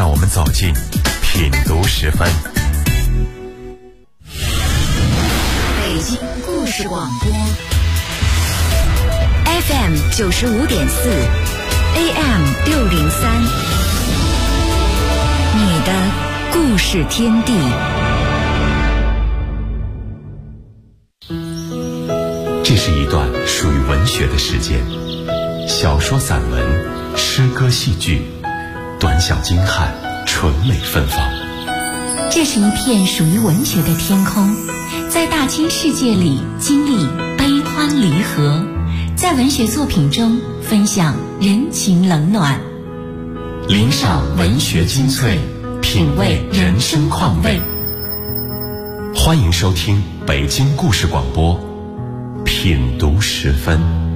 让我们走进品读时分。 北京故事广播 FM 95.4 AM 603，你的故事天地。 这是一段属于文学的时间，小说、散文、诗歌、戏剧，短小精悍，纯美芬芳。 这是一片属于文学的天空，在大千世界里经历悲欢离合，在文学作品中分享人情冷暖， 领赏文学精粹，品味人生况味。欢迎收听北京故事广播品读时分。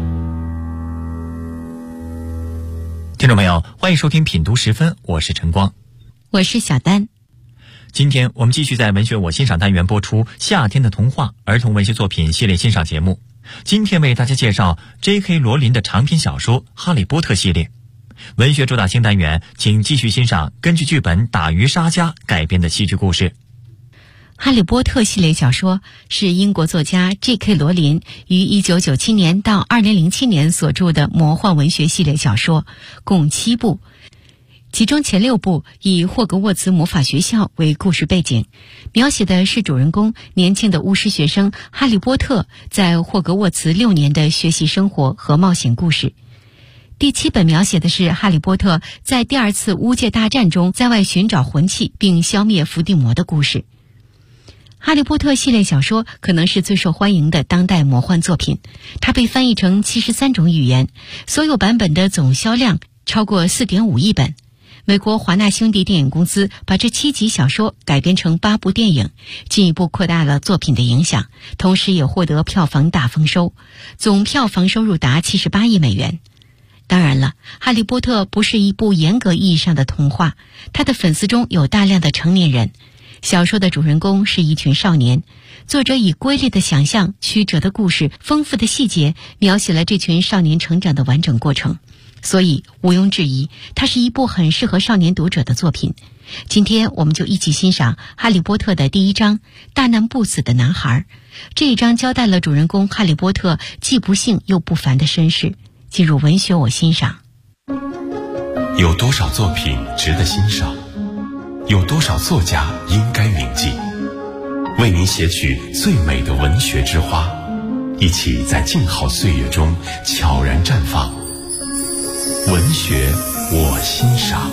听众朋友，欢迎收听品读时分，我是晨光， 我是小丹。 今天我们继续在文学我欣赏单元播出夏天的童话儿童文学作品系列欣赏节目。今天为大家介绍 J.K. 罗琳的长篇小说《哈利波特》系列。文学主打星单元，请继续欣赏根据剧本《打鱼杀家》改编的戏剧故事。 哈利波特系列小说是英国作家 J.K. 罗琳于1997年到2007年所著的魔幻文学系列小说，共7部。其中前6部以霍格沃茨魔法学校为故事背景，描写的是主人公年轻的巫师学生哈利波特在霍格沃茨6年的学习生活和冒险故事。第7本描写的是哈利波特在第2次巫界大战中在外寻找魂器并消灭伏地魔的故事。哈利波特系列小说可能是最受欢迎的当代魔幻作品，它被翻译成73种语言，所有版本的总销量超过 4.5 亿本。美国华纳兄弟电影公司把这7集小说改编成8部电影，进一步扩大了作品的影响，同时也获得票房大丰收，总票房收入达78亿美元。当然了，哈利波特不是一部严格意义上的童话，他的粉丝中有大量的成年人。小说的主人公是一群少年，作者以瑰丽的想象、曲折的故事、丰富的细节描写了这群少年成长的完整过程，所以毋庸置疑，它是一部很适合少年读者的作品。今天我们就一起欣赏《哈利波特》的第1章《大难不死的男孩》。这一章交代了主人公哈利波特既不幸又不凡的身世。进入文学我欣赏。 有多少作品值得欣赏？有多少作家应该铭记？为您写取最美的文学之花，一起在静好岁月中悄然绽放。文学我欣赏。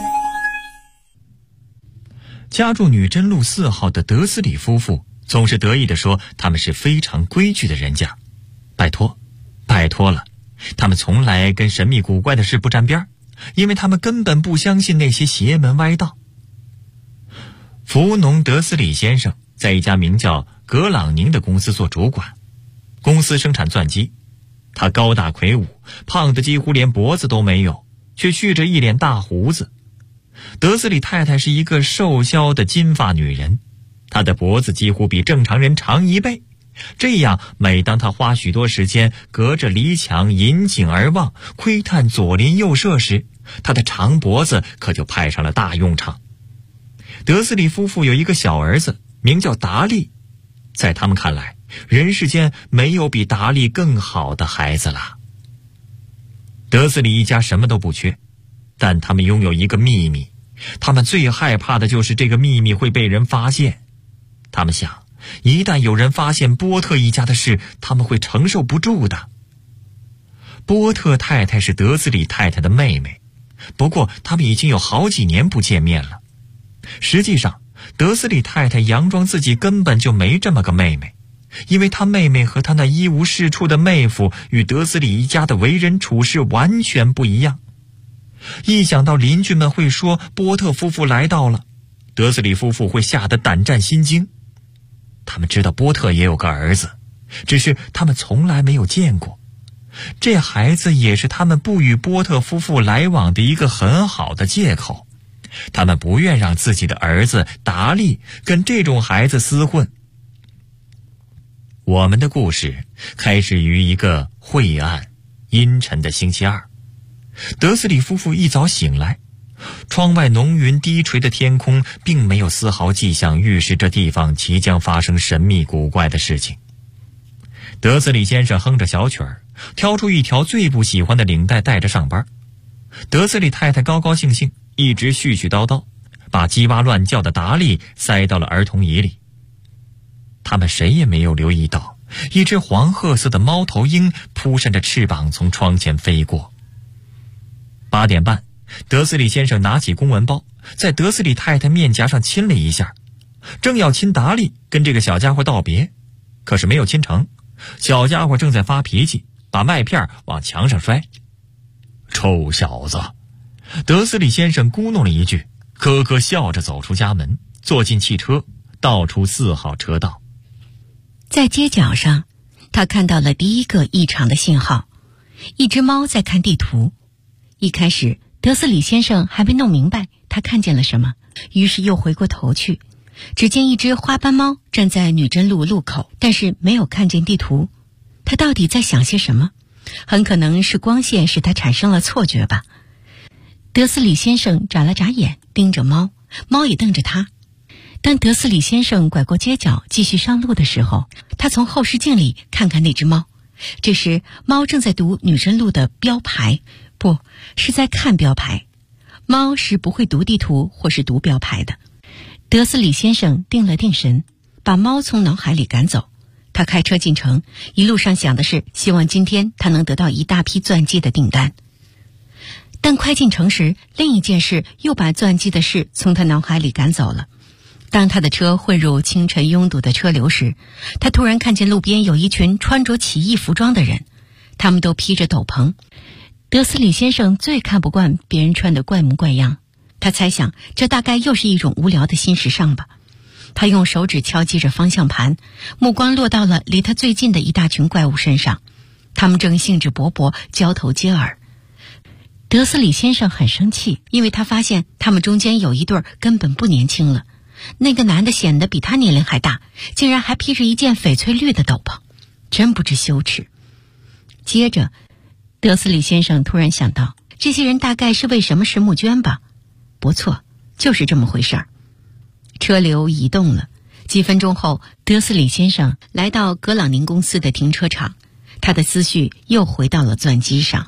家住女真路4号的德斯里夫妇总是得意地说他们是非常规矩的人家。拜托了，他们从来跟神秘古怪的事不沾边，因为他们根本不相信那些邪门歪道。福农德斯里先生在一家名叫格朗宁的公司做主管，公司生产钻机。他高大魁梧，胖得几乎连脖子都没有，却蓄着一脸大胡子。德斯里太太是一个瘦削的金发女人，她的脖子几乎比正常人长1倍。这样每当她花许多时间隔着篱墙引颈而望，窥探左邻右舍时，她的长脖子可就派上了大用场。德斯里夫妇有一个小儿子，名叫达利，在他们看来，人世间没有比达利更好的孩子了。德斯里一家什么都不缺，但他们拥有一个秘密，他们最害怕的就是这个秘密会被人发现。他们想，一旦有人发现波特一家的事，他们会承受不住的。波特太太是德斯里太太的妹妹，不过他们已经有好几年不见面了。实际上，德斯里太太佯装自己根本就没这么个妹妹，因为她妹妹和她那一无是处的妹夫与德斯里一家的为人处事完全不一样。一想到邻居们会说波特夫妇来到了，德斯里夫妇会吓得胆战心惊。他们知道波特也有个儿子，只是他们从来没有见过。这孩子也是他们不与波特夫妇来往的一个很好的借口。他们不愿让自己的儿子达利跟这种孩子厮混。我们的故事开始于一个晦暗阴沉的星期二。德斯里夫妇一早醒来， 窗外浓云低垂的天空并没有丝毫迹象预示这地方即将发生神秘古怪的事情。德斯里先生哼着小曲儿，挑出一条最不喜欢的领带带着上班。德斯里太太高高兴兴，一直絮絮叨叨，把叽哇乱叫的达利塞到了儿童椅里。他们谁也没有留意到，一只黄褐色的猫头鹰扑扇着翅膀从窗前飞过。8点半，德斯里先生拿起公文包，在德斯里太太面颊上亲了一下，正要亲达利跟这个小家伙道别，可是没有亲成。小家伙正在发脾气，把麦片往墙上摔。臭小子！德斯里先生咕哝了一句，咯咯笑着走出家门，坐进汽车，倒出4号车道。 在街角上，他看到了第一个异常的信号，一只猫在看地图。一开始，德斯里先生还没弄明白他看见了什么，于是又回过头去，只见一只花斑猫站在女真路路口，但是没有看见地图。他到底在想些什么？很可能是光线使他产生了错觉吧。德斯里先生眨了眨眼，盯着猫，猫也瞪着他。当德斯里先生拐过街角继续上路的时候，他从后视镜里看看那只猫。这时猫正在读女真路的标牌，不是在看标牌。猫是不会读地图或是读标牌的。德斯里先生定了定神，把猫从脑海里赶走。他开车进城，一路上想的是希望今天他能得到一大批钻机的订单。但快进城时，另一件事又把钻机的事从他脑海里赶走了。当他的车混入清晨拥堵的车流时，他突然看见路边有一群穿着奇异服装的人，他们都披着斗篷。德斯里先生最看不惯别人穿的怪模怪样，他猜想这大概又是一种无聊的新时尚吧。他用手指敲击着方向盘，目光落到了离他最近的一大群怪物身上，他们正兴致勃勃，交头接耳。德斯里先生很生气，因为他发现他们中间有一对根本不年轻了。那个男的显得比他年龄还大，竟然还披着一件翡翠绿的斗篷，真不知羞耻。接着德斯里先生突然想到，这些人大概是为什么是募捐吧。不错，就是这么回事儿。车流移动了，几分钟后，德斯里先生来到格朗宁公司的停车场，他的思绪又回到了钻机上。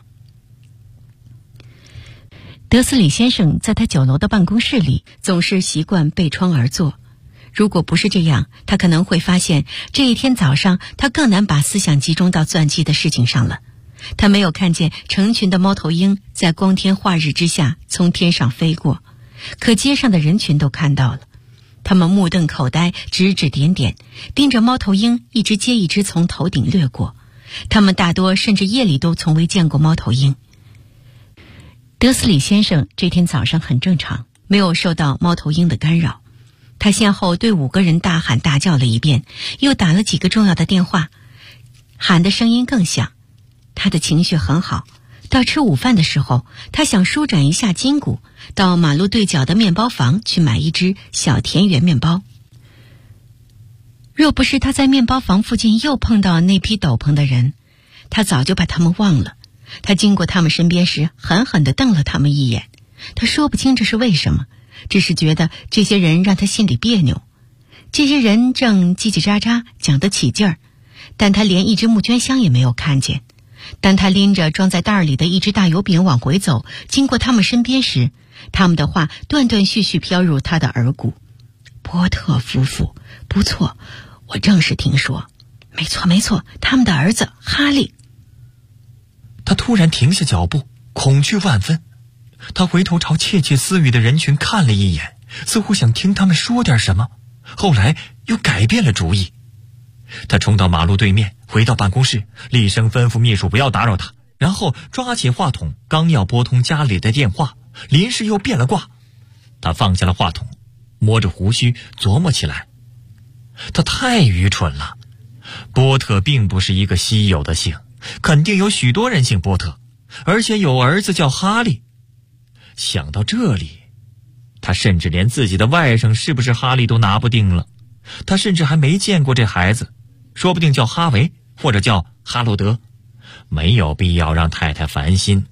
德斯里先生在他9楼的办公室里总是习惯背窗而坐，如果不是这样，他可能会发现这一天早上他更难把思想集中到钻机的事情上了。他没有看见成群的猫头鹰在光天化日之下从天上飞过，可街上的人群都看到了。他们目瞪口呆，指指点点，盯着猫头鹰一只接一只从头顶掠过。他们大多甚至夜里都从未见过猫头鹰。德斯里先生这天早上很正常，没有受到猫头鹰的干扰。他先后对5个人大喊大叫了一遍，又打了几个重要的电话，喊的声音更响。他的情绪很好，到吃午饭的时候，他想舒展一下筋骨，到马路对角的面包房去买一只小田园面包。若不是他在面包房附近又碰到那批斗篷的人，他早就把他们忘了。他经过他们身边时，狠狠地瞪了他们一眼。他说不清这是为什么，只是觉得这些人让他心里别扭。这些人正叽叽喳喳讲得起劲儿，但他连一只募捐箱也没有看见。当他拎着装在袋里的一只大油饼往回走，经过他们身边时，他们的话断断续续飘入他的耳骨。波特夫妇，不错，我正是听说。没错，他们的儿子哈利。 他突然停下脚步，恐惧万分。他回头朝窃窃私语的人群看了一眼，似乎想听他们说点什么，后来又改变了主意。他冲到马路对面，回到办公室，厉声吩咐秘书不要打扰他，然后抓起话筒，刚要拨通家里的电话，临时又变了卦。他放下了话筒，摸着胡须琢磨起来。他太愚蠢了，波特并不是一个稀有的姓，肯定有许多人姓波特，而且有儿子叫哈利。想到这里，他甚至连自己的外甥是不是哈利都拿不定了。他甚至还没见过这孩子，说不定叫哈维或者叫哈罗德。没有必要让太太烦心。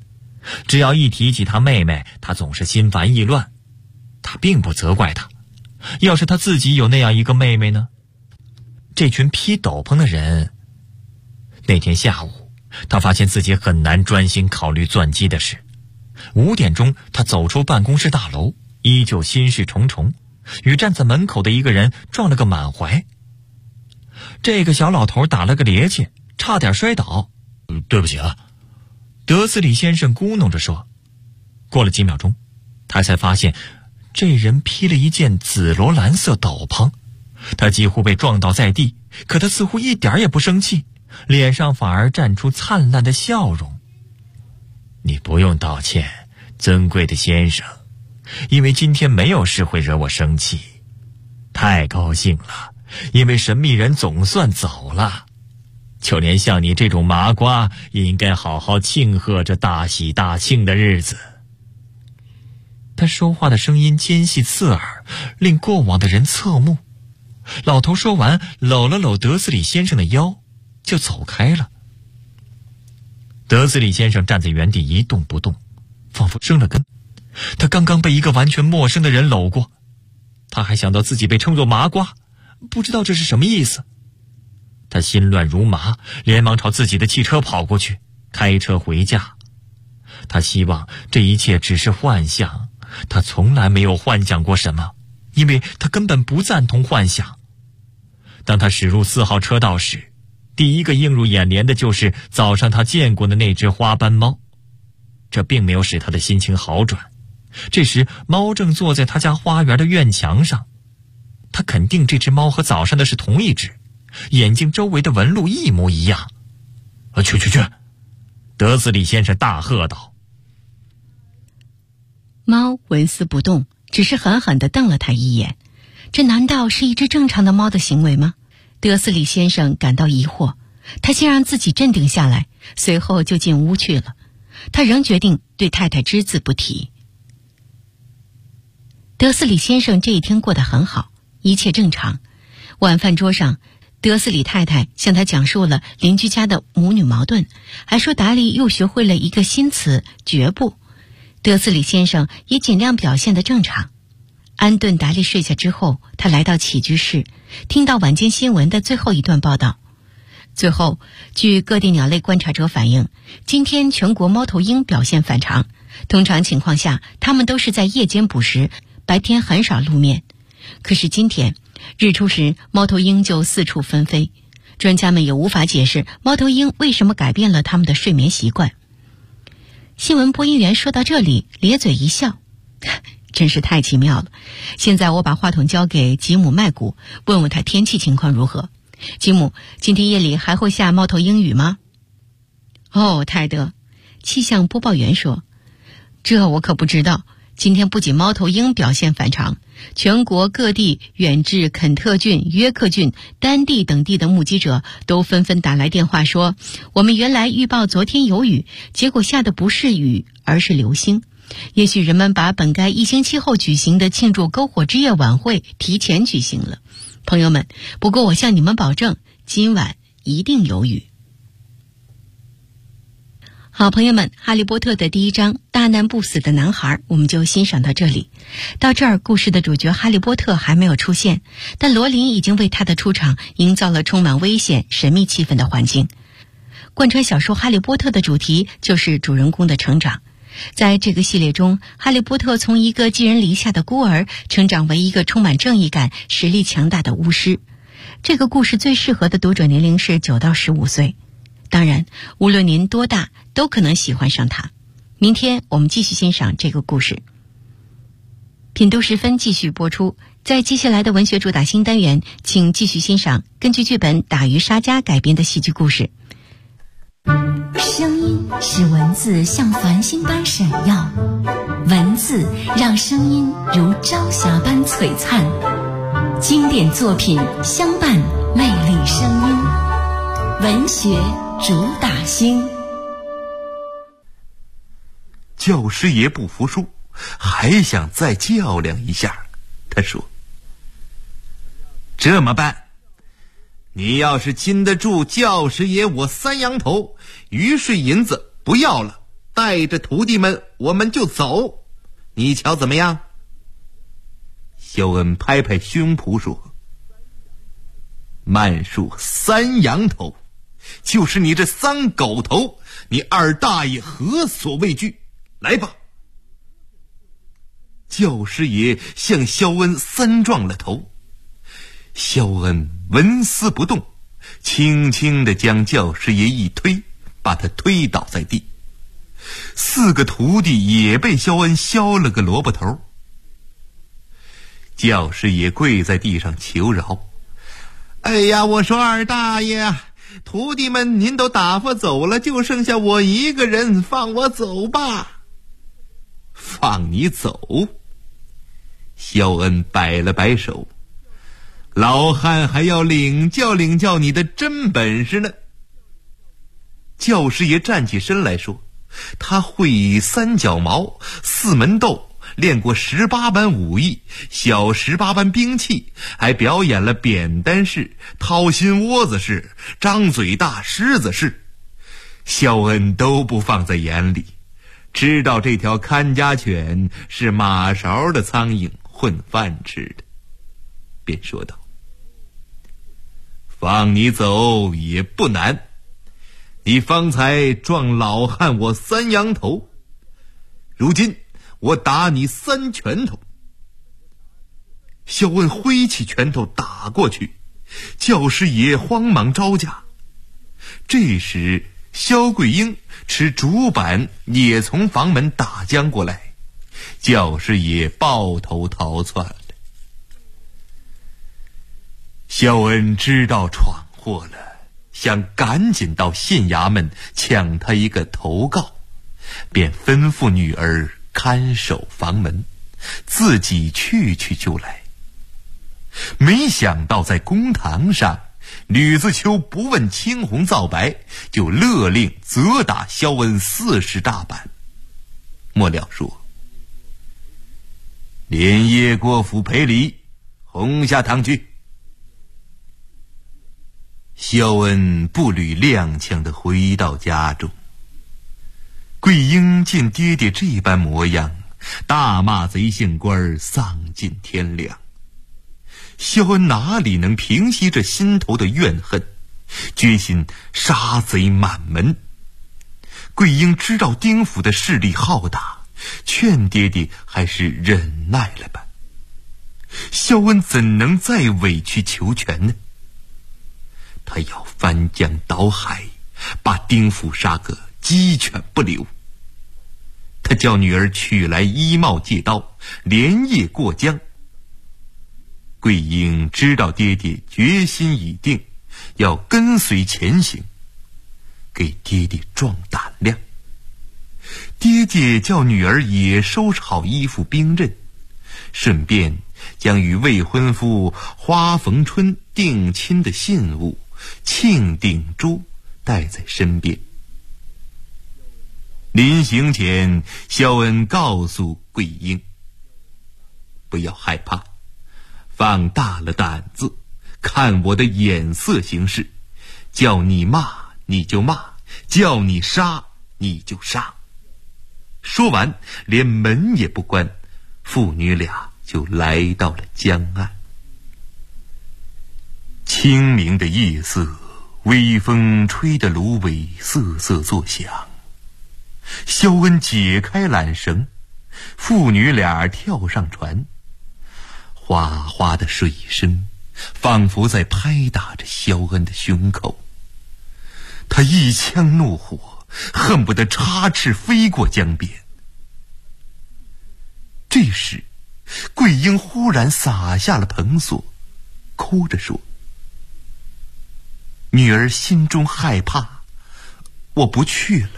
只要一提起他妹妹，他总是心烦意乱。他并不责怪他，要是他自己有那样一个妹妹呢？这群披斗篷的人。那天下午，他发现自己很难专心考虑钻机的事。5点钟，他走出办公室大楼，依旧心事重重，与站在门口的一个人撞了个满怀。这个小老头打了个趔趄，差点摔倒。对不起啊，德斯里先生咕哝着说。过了几秒钟，他才发现这人披了一件紫罗兰色斗篷。他几乎被撞倒在地，可他似乎一点也不生气，脸上反而绽出灿烂的笑容。你不用道歉，尊贵的先生，因为今天没有事会惹我生气。太高兴了，因为神秘人总算走了。就连像你这种麻瓜，也应该好好庆贺这大喜大庆的日子。他说话的声音尖细刺耳，令过往的人侧目。老头说完，搂了搂德斯里先生的腰，就走开了。德斯里先生站在原地一动不动，仿佛生了根。他刚刚被一个完全陌生的人搂过，他还想到自己被称作麻瓜，不知道这是什么意思。他心乱如麻，连忙朝自己的汽车跑过去，开车回家。他希望这一切只是幻象，他从来没有幻想过什么，因为他根本不赞同幻想。当他驶入4号车道时，第一个映入眼帘的就是早上他见过的那只花斑猫。这并没有使他的心情好转。这时猫正坐在他家花园的院墙上，他肯定这只猫和早上的是同一只，眼睛周围的纹路一模一样。去！德斯里先生大喝道。 猫纹丝不动，只是狠狠地瞪了他一眼。这难道是一只正常的猫的行为吗？德斯里先生感到疑惑，他先让自己镇定下来，随后就进屋去了。他仍决定对太太只字不提。德斯里先生这一天过得很好，一切正常。晚饭桌上，德斯里太太向他讲述了邻居家的母女矛盾，还说达利又学会了一个新词“绝不”。德斯里先生也尽量表现得正常。安顿达利睡下之后，他来到起居室，听到晚间新闻的最后一段报道。最后，据各地鸟类观察者反映，今天全国猫头鹰表现反常。通常情况下，它们都是在夜间捕食，白天很少露面。可是今天日出时，猫头鹰就四处纷飞。专家们也无法解释猫头鹰为什么改变了它们的睡眠习惯。新闻播音员说到这里，咧嘴一笑，真是太奇妙了。现在我把话筒交给吉姆麦古，问问他天气情况如何。吉姆，今天夜里还会下猫头鹰雨吗？哦，泰德，气象播报员说，这我可不知道。今天不仅猫头鹰表现反常，全国各地远至肯特郡、约克郡、丹地等地的目击者都纷纷打来电话说，我们原来预报昨天有雨，结果下的不是雨，而是流星。也许人们把本该1星期后举行的庆祝篝火之夜晚会提前举行了。朋友们，不过我向你们保证，今晚一定有雨。好，朋友们，哈利波特的第1章大难不死的男孩我们就欣赏到这里。到这儿，故事的主角哈利波特还没有出现，但罗琳已经为他的出场营造了充满危险神秘气氛的环境。贯穿小说哈利波特的主题就是主人公的成长。在这个系列中，哈利波特从一个寄人篱下的孤儿成长为一个充满正义感、实力强大的巫师。这个故事最适合的读者年龄是9到15岁。当然，无论您多大，都可能喜欢上它。明天我们继续欣赏这个故事。品读时分继续播出。在接下来的文学主打新单元，请继续欣赏根据剧本《打鱼杀家》改编的戏剧故事。 声音使文字像繁星般闪耀，文字让声音如朝霞般璀璨。经典作品相伴魅力声音，文学主打星。 教师爷不服输，还想再较量一下。他说，这么办，你要是禁得住教师爷我3羊头，鱼税银子不要了， 带着徒弟们我们就走，你瞧怎么样？”萧恩拍拍胸脯说：“慢术三羊头，就是你这三狗头，你二大爷何所畏惧？来吧！”教师爷向萧恩三撞了头，萧恩纹丝不动，轻轻地将教师爷一推，把他推倒在地。4个徒弟也被萧恩削了个萝卜头。教师爷跪在地上求饶：“哎呀，我说二大爷，徒弟们您都打发走了，就剩下我一个人，放我走吧。”“放你走？”萧恩摆了摆手：“老汉还要领教领教你的真本事呢。”教师爷站起身来说：“他会三脚矛、四门斗，练过18般武艺，小18般兵器，还表演了扁担式、掏心窝子式、张嘴大狮子式。”萧恩都不放在眼里，知道这条看家犬是马勺的苍蝇混饭吃的，便说道：“放你走也不难，你方才撞老汉我3羊头，如今我打你3拳头。”萧恩挥起拳头打过去，教师爷慌忙招架。这时萧桂英持竹板也从房门打将过来，教师爷抱头逃窜了。萧恩知道闯祸了，想赶紧到县衙门抢他一个头告，便吩咐女儿看守房门，自己去就来。没想到在公堂上，吕自秋不问青红皂白，就勒令责打萧恩40大板。末了说：“连夜过府赔礼，红下堂去。”萧恩步履踉跄地回到家中。桂英见爹爹这般模样，大骂贼姓官丧尽天良。萧恩哪里能平息这心头的怨恨，决心杀贼满门。桂英知道丁府的势力浩大，劝爹爹还是忍耐了吧。萧恩怎能再委曲求全呢？他要翻江倒海，把丁府杀个鸡犬不留。他叫女儿取来衣帽戒刀，连夜过江。桂英知道爹爹决心已定，要跟随前行，给爹爹壮胆量。爹爹叫女儿也收拾好衣服兵刃，顺便将与未婚夫花逢春定亲的信物庆鼎珠带在身边。临行前，萧恩告诉桂英：“不要害怕，放大了胆子，看我的眼色行事，叫你骂你就骂，叫你杀你就杀。”说完，连门也不关，父女俩就来到了江岸。清明的夜色，微风吹得芦苇瑟瑟作响。萧恩解开缆绳，父女俩跳上船，哗哗的水声仿佛在拍打着萧恩的胸口。他一腔怒火，恨不得插翅飞过江边。这时，桂英忽然撒下了蓬索，哭着说：“女儿心中害怕，我不去了。”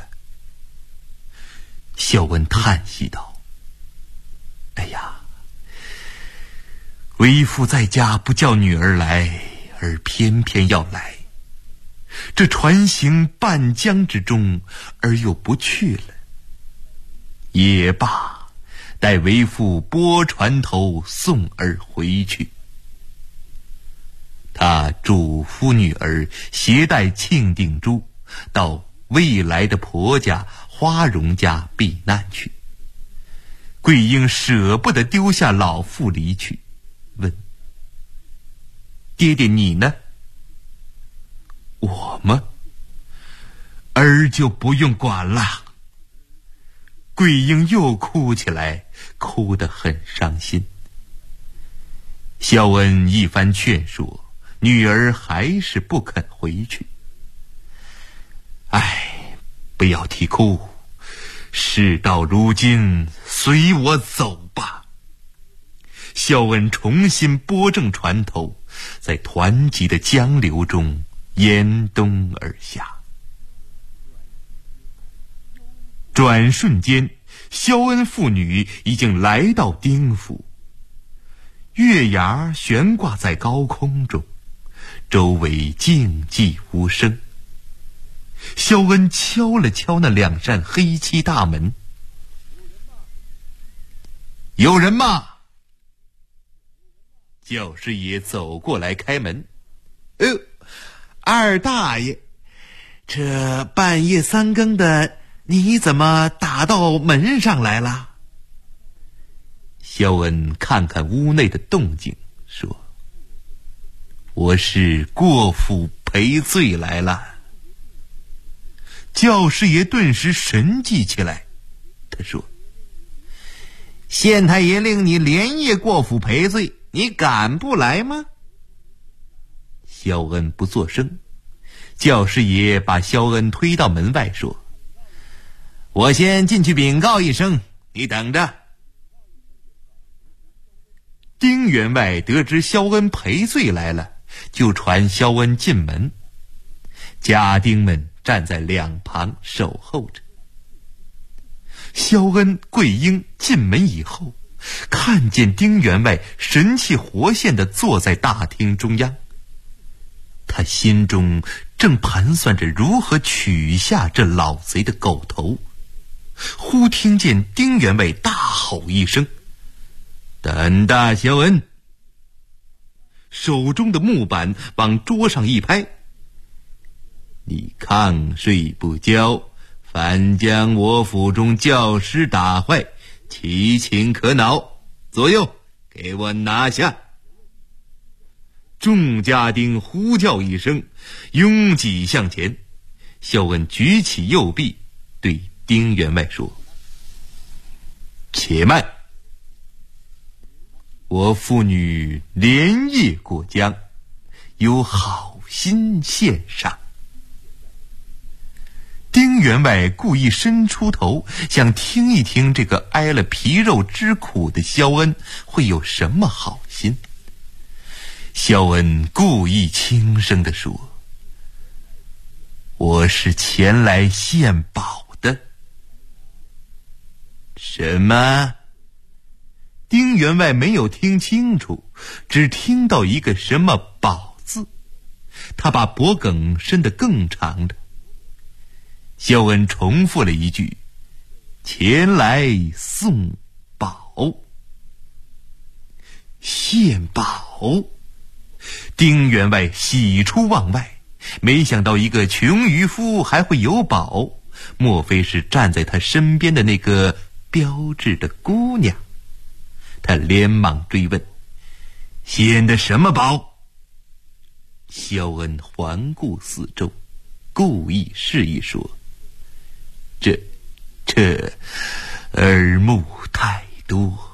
萧恩叹息道：“哎呀，为父在家不叫女儿来，而偏偏要来。这船行半江之中，而又不去了。也罢，待为父拨船头送儿回去。”他嘱咐女儿携带庆定珠到未来的婆家花荣家避难去。桂英舍不得丢下老妇离去，问：爹爹你呢？我吗？儿就不用管了。桂英又哭起来，哭得很伤心。萧恩一番劝说，女儿还是不肯回去。哎，不要啼哭，事到如今，随我走吧。萧恩重新拨正船头，在湍急的江流中沿东而下。转瞬间，萧恩父女已经来到丁府。月牙悬挂在高空中，周围静寂无声。萧恩敲了敲那2扇黑漆大门：有人吗？教师爷走过来开门：二大爷，这半夜3更的，你怎么打到门上来了？萧恩看看屋内的动静，说：我是过府赔罪来了。教师爷顿时神气起来，他说：县太爷令你连夜过府赔罪，你敢不来吗？萧恩不作声。教师爷把萧恩推到门外，说：我先进去禀告一声，你等着。丁员外得知萧恩赔罪来了，就传萧恩进门。家丁们站在2旁守候着。萧恩、桂英进门以后，看见丁员外神气活现地坐在大厅中央。他心中正盘算着如何取下这老贼的狗头，忽听见丁员外大吼一声：胆大萧恩！手中的木板往桌上一拍：你抗税不交，反将我府中教师打坏，其情可恼，左右给我拿下！众家丁呼叫一声，拥挤向前。萧恩举起右臂，对丁员外说：且慢，我父女连夜过江，有好心献上。丁员外故意伸出头，想听一听这个挨了皮肉之苦的萧恩会有什么好心。萧恩故意轻声地说：我是前来献宝的。什么？丁员外没有听清楚，只听到一个什么宝字。他把脖梗伸得更长了。萧恩重复了一句：前来送宝。献宝！丁员外喜出望外，没想到一个穷渔夫还会有宝，莫非是站在他身边的那个标致的姑娘？他连忙追问：献的什么宝？萧恩环顾四周，故意示意说：这耳目太多。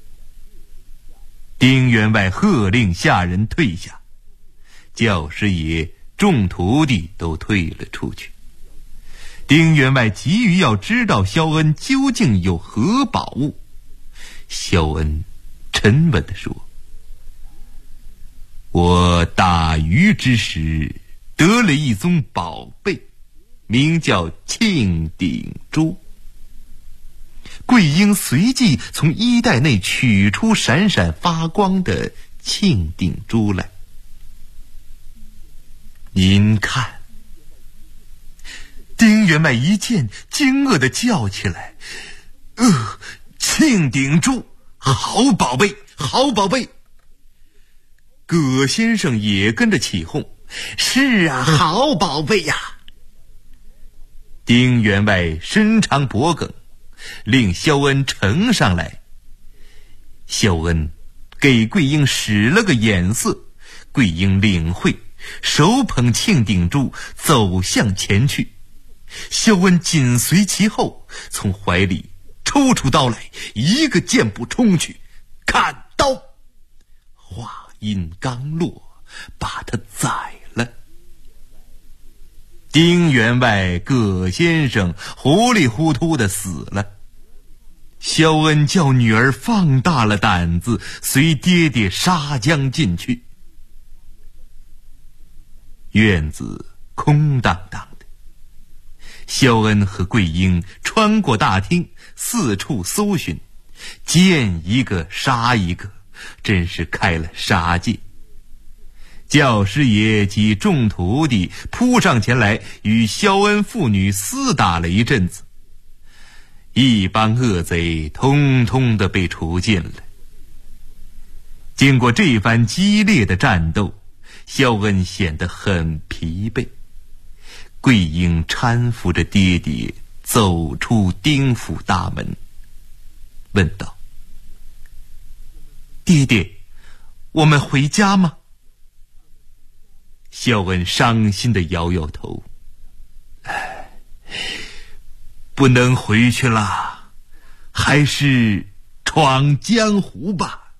丁员外喝令下人退下，教师爷众徒弟都退了出去。丁员外急于要知道萧恩究竟有何宝物。萧恩沉稳地说：我打鱼之时得了一宗宝贝，名叫庆鼎珠。桂英随即从衣袋内取出闪闪发光的庆鼎珠来。您看。丁员外一见，惊愕地叫起来：庆鼎珠，好宝贝，好宝贝！葛先生也跟着起哄：是啊，好宝贝呀！ 丁员外伸长脖颈，令萧恩呈上来。萧恩给桂英使了个眼色，桂英领会，手捧庆鼎珠走向前去。萧恩紧随其后，从怀里抽出刀来，一个箭步冲去，砍刀。话音刚落，把他宰了。丁员外、葛先生糊里糊涂的死了。萧恩叫女儿放大了胆子，随爹爹杀将进去。院子空荡荡的，萧恩和桂英穿过大厅，四处搜寻，见一个杀一个，真是开了杀戒。教师爷及众徒弟扑上前来，与萧恩父女厮打了一阵子，一帮恶贼通通的被除尽了。经过这番激烈的战斗，萧恩显得很疲惫。桂英搀扶着爹爹走出丁府大门，问道：“爹爹，我们回家吗？”萧恩伤心地摇摇头：“不能回去了，还是闯江湖吧。”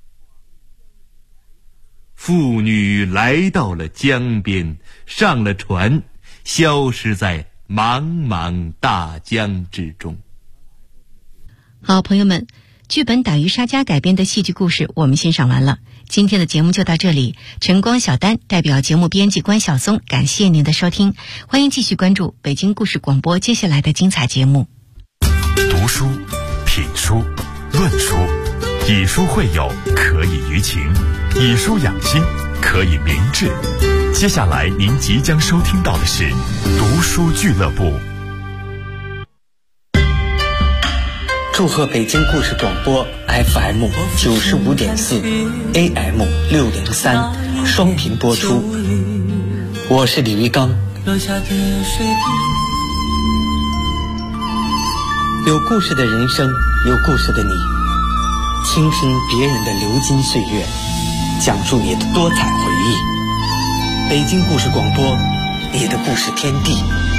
父女来到了江边，上了船，消失在茫茫大江之中。 好，朋友们，剧本《打渔杀家》改编的戏剧故事我们欣赏完了，今天的节目就到这里。晨光小丹代表节目编辑关晓松，感谢您的收听，欢迎继续关注北京故事广播接下来的精彩节目。 读书、品书、论书，以书会友，可以娱情；以书养心，可以明志。接下来您即将收听到的是读书俱乐部。 祝贺北京故事广播 FM 95.4 AM 603双频播出，我是李玉刚。有故事的人生，有故事的你，倾听别人的流金岁月，讲述你的多彩回忆。北京故事广播，你的故事天地。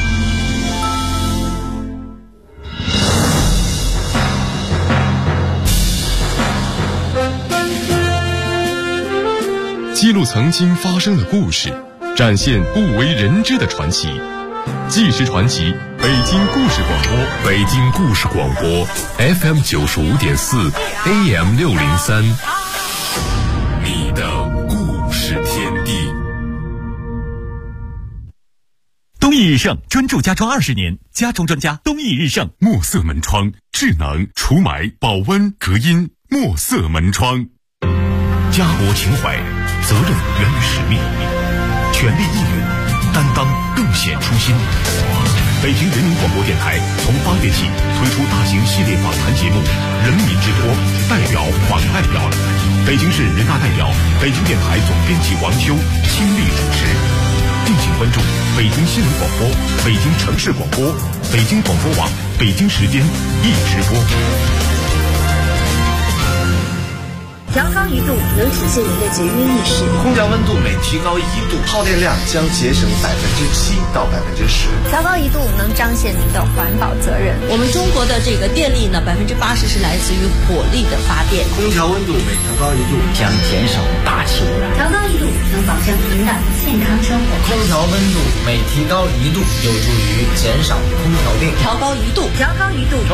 记录曾经发生的故事，展现不为人知的传奇。纪实传奇，北京故事广播， 北京故事广播 FM 95.4 AM 603，你的故事天地。 东易日盛专注家装20年，家装专家东易日盛。 墨色门窗，智能、除霾、保温、隔音，墨色门窗。家国情怀，责任源于使命，全力应援，担当更显初心。北京人民广播电台从8月起推出大型系列访谈节目《人民之播》，代表访代表，北京市人大代表、北京电台总编辑王修亲力主持。敬请关注北京新闻广播、北京城市广播、北京广播网、北京时间一直播。 调高1度能体现您的节约意识。 空调温度每提高1度，耗电量将节省7%到10%。 调高1度能彰显您的环保责任。 我们中国的这个电力呢，80%是来自于火力的发电。 空调温度每调高1度将减少大气污染。 调高1度能保证您的健康生活。 空调温度每提高1度有助于减少空调电。 调高1度， 调高1度。